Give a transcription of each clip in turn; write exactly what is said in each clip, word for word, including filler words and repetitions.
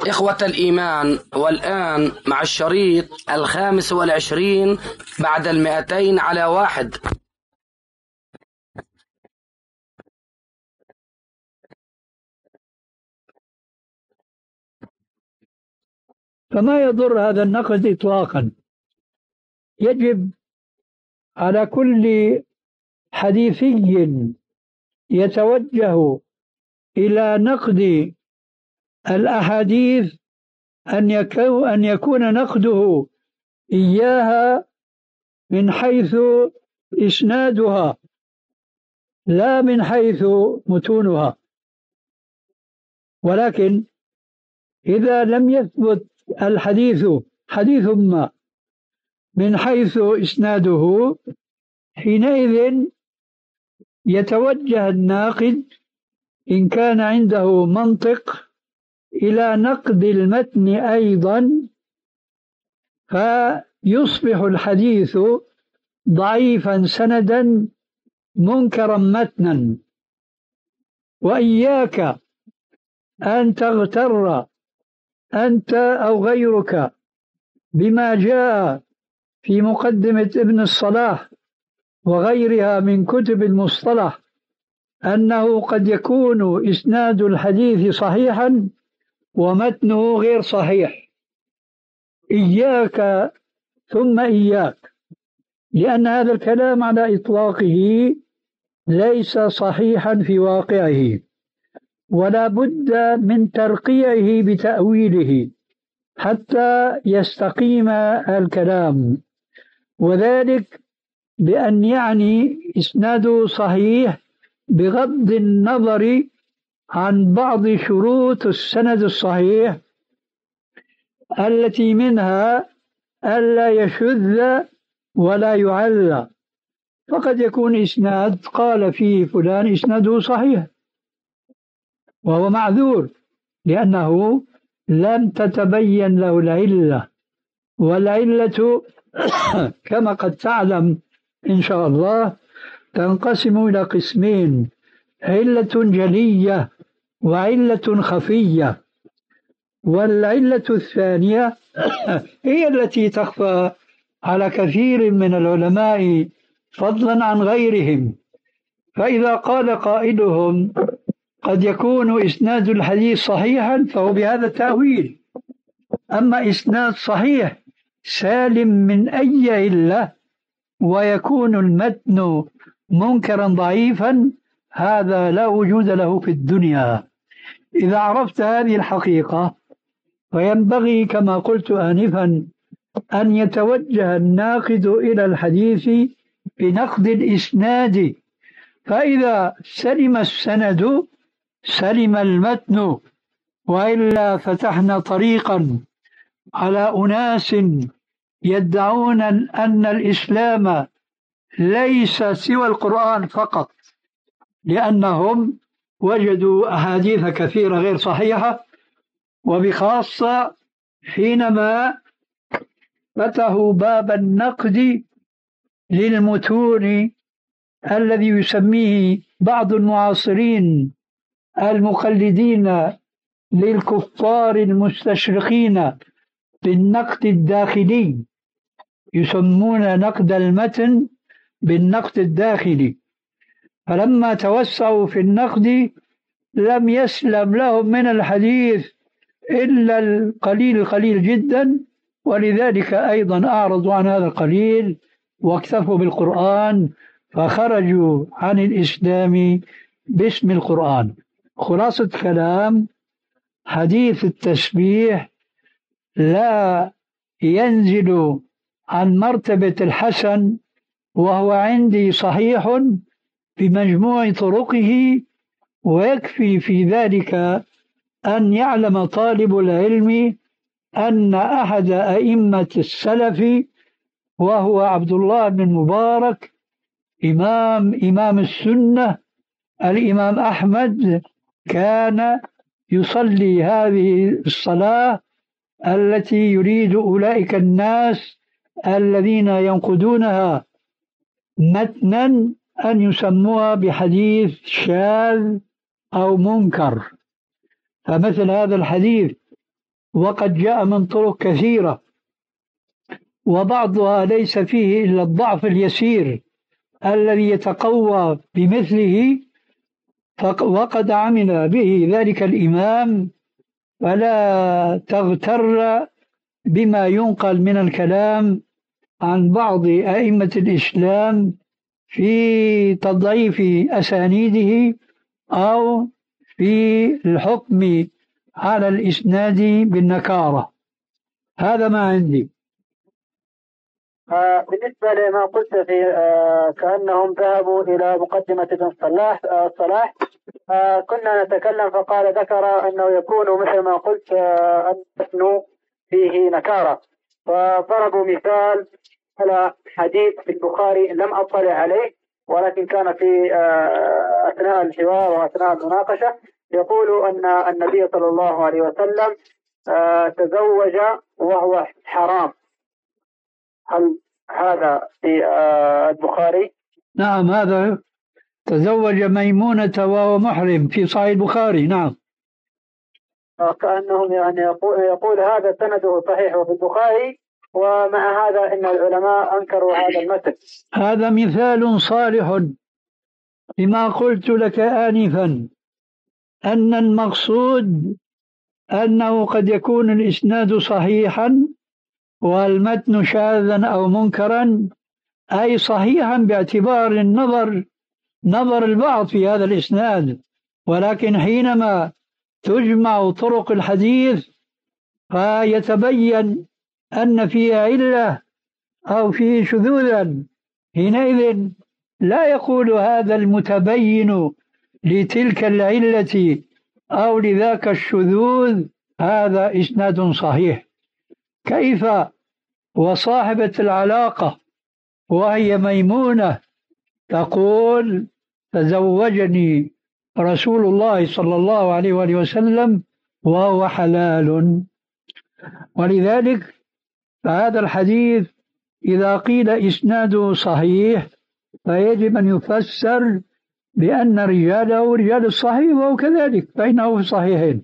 إخوة الإيمان، والآن مع الشريط الخامس والعشرين بعد المئتين على واحد. فما يضر هذا النقد إطلاقا. يجب على كل حديثي يتوجه إلى نقد الأحاديث أن يكون أن يكون نقده إياها من حيث إسنادها لا من حيث متونها. ولكن إذا لم يثبت الحديث حديث ما من حيث إسناده، حينئذ يتوجه الناقد إن كان عنده منطق إلى نقد المتن أيضا، فيصبح الحديث ضعيفا سندا منكرا متنا. وإياك أن تغتر أنت أو غيرك بما جاء في مقدمة ابن الصلاح وغيرها من كتب المصطلح أنه قد يكون إسناد الحديث صحيحا ومتنه غير صحيح. إياك ثم إياك، لأن هذا الكلام على إطلاقه ليس صحيحا في واقعه، ولا بد من ترقيعه بتأويله حتى يستقيم الكلام، وذلك بأن يعني إسناده صحيح بغض النظر عن بعض شروط السند الصحيح التي منها ألا يشذ ولا يعلى. فقد يكون إسناد قال فيه فلان إسناده صحيح وهو معذور لأنه لم تتبين له العلة، والعلة كما قد تعلم إن شاء الله تنقسم إلى قسمين: علة جلية وعلة خفية. والعلة الثانية هي التي تخفى على كثير من العلماء فضلا عن غيرهم. فإذا قال قائلهم قد يكون إسناد الحديث صحيحا فهو بهذا التأويل. أما إسناد صحيح سالم من أي علة ويكون المتن منكرا ضعيفا، هذا لا وجود له في الدنيا. إذا عرفت هذه الحقيقة فينبغي كما قلت آنفا أن يتوجه الناقد إلى الحديث بنقد الإسناد، فإذا سلم السند سلم المتن، وإلا فتحنا طريقا على أناس يدعون أن الإسلام ليس سوى القرآن فقط، لأنهم وجدوا أحاديث كثيرة غير صحيحة، وبخاصة حينما فتحوا باب النقد للمتون الذي يسميه بعض المعاصرين المقلدين للكفار المستشرقين بالنقد الداخلي، يسمون نقد المتن بالنقد الداخلي. فلما توسعوا في النقد لم يسلم لهم من الحديث إلا القليل القليل جدا، ولذلك أيضا أعرضوا عن هذا القليل واكتفوا بالقرآن فخرجوا عن الإسلام باسم القرآن. خلاصة كلام: حديث التسبيح لا ينزل عن مرتبة الحسن، وهو عندي صحيح بمجموع طرقه، ويكفي في ذلك أن يعلم طالب العلم أن أحد أئمة السلف وهو عبد الله بن المبارك إمام إمام السنة الإمام أحمد كان يصلي هذه الصلاة التي يريد أولئك الناس الذين ينقدونها متنا أن يسموها بحديث شاذ أو منكر. فمثل هذا الحديث وقد جاء من طرق كثيرة وبعضها ليس فيه إلا الضعف اليسير الذي يتقوى بمثله، وقد عمل به ذلك الإمام، فلا تغتر بما ينقل من الكلام عن بعض أئمة الإسلام في تضعيف أسانيده أو في الحكم على الإسناد بالنكارة. هذا ما عندي. آه بالنسبة لما قلت في آه كأنهم ذهبوا إلى مقدمة ابن صلاح آه صلاح آه كنا نتكلم فقال ذكر أنه يكون مثل ما قلت آه أن فيه نكارة، فضربوا مثال على حديث في البخاري لم أطلع عليه ولكن كان في آه أثناء الحوار وأثناء المناقشة يقول أن النبي صلى الله عليه وسلم آه تزوج وهو حرام. هل هذا في البخاري؟ نعم، هذا تزوج ميمونة وهو محرم في صحيح البخاري. نعم. كأنهم يعني يقول, يقول هذا سنده صحيح وفي البخاري، ومع هذا إن العلماء أنكروا هذا المثل. هذا مثال صالح لما قلت لك آنفا، أن المقصود أنه قد يكون الإسناد صحيحا والمتن شاذا أو منكرا، أي صحيحا باعتبار النظر نظر البعض في هذا الإسناد، ولكن حينما تجمع طرق الحديث فيتبين أن فيه علة أو فيه شذوذا، حينئذ لا يقول هذا المتبين لتلك العلة أو لذاك الشذوذ هذا إسناد صحيح. كيف وصاحبة العلاقة وهي ميمونة تقول تزوجني رسول الله صلى الله عليه وآله وسلم وهو حلال. ولذلك فهذا الحديث إذا قيل إسناده صحيح فيجب أن يفسر بأن رجاله رجال الصحيح، وهو كذلك فإنه في صحيحين،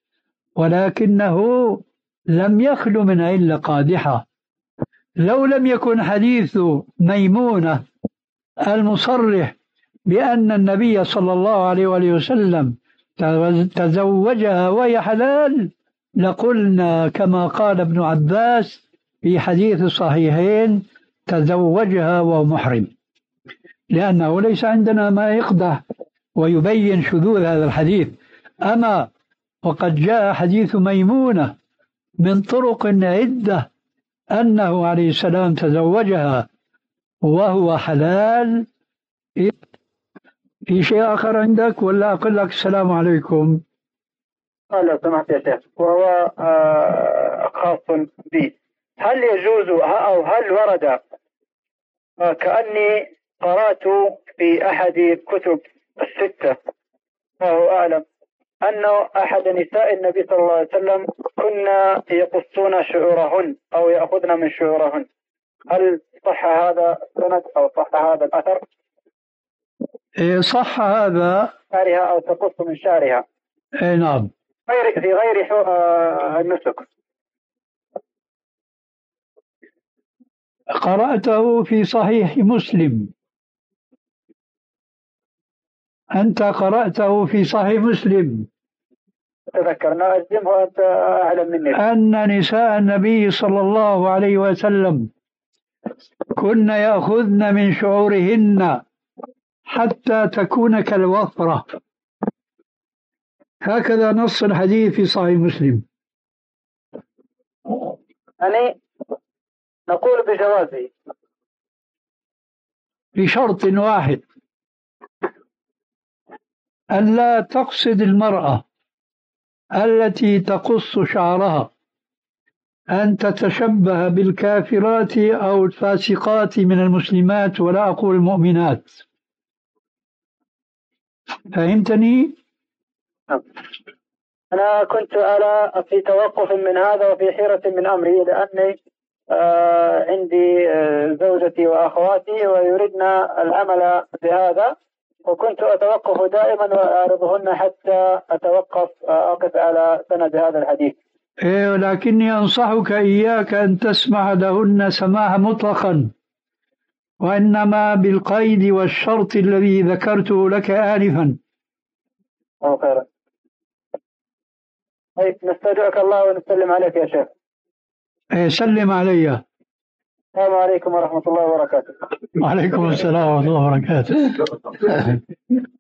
ولكنه لم يخلو من علة قادحة. لو لم يكن حديث ميمونة المصرح بأن النبي صلى الله عليه وآله وسلم تزوجها وهي حلال لقلنا كما قال ابن عباس في حديث الصحيحين تزوجها وهو محرم، لأنه ليس عندنا ما يقدح ويبين شذوذ هذا الحديث. أما وقد جاء حديث ميمونة من طرق عدة أنه عليه السلام تزوجها وهو حلال. في شيء آخر عندك ولا أقول لك السلام عليكم؟ لو سمحت يا شيخ، وهو آه خاص بي، هل يجوز أو هل ورد آه كأني قرأت في أحد كتب الستة وهو أعلم أنه أحد نساء النبي صلى الله عليه وسلم كنا يقصون شعورهن أو يأخذن من شعورهن، هل صح هذا السند أو صح هذا الأثر؟ إيه صح هذا. شعرها أو تقص من شعرها. إيه نعم. غير في غير النسك. قرأته في صحيح مسلم. أنت قرأته في صحيح مسلم. تذكرنا أجزم وأنت أعلم مني. أن نساء النبي صلى الله عليه وسلم كن يأخذن من شعورهن حتى تكون كالوفرة، هكذا نص الحديث في صحيح مسلم. يعني نقول بجوازه بشرط واحد، أن لا تقصد المرأة التي تقص شعرها أن تتشبه بالكافرات أو الفاسقات من المسلمات، ولا أقول المؤمنات. فهمتني؟ أنا كنت على في توقف من هذا وفي حيرة من أمري، لأني آه عندي آه زوجتي وأخواتي ويريدن العمل بهذا، وكنت أتوقف دائما وأعرضهن حتى أتوقف أقف على سند هذا الحديث. إيه، ولكني أنصحك إياك أن تسمح لهن سماح مطلقا، وإنما بالقيد والشرط الذي ذكرته لك آنفا. أو خيرا. طيب نستودعك الله ونسلم عليك يا شيخ. إيه، سلم علي. السلام عليكم ورحمة الله وبركاته. وعليكم السلام ورحمة الله وبركاته.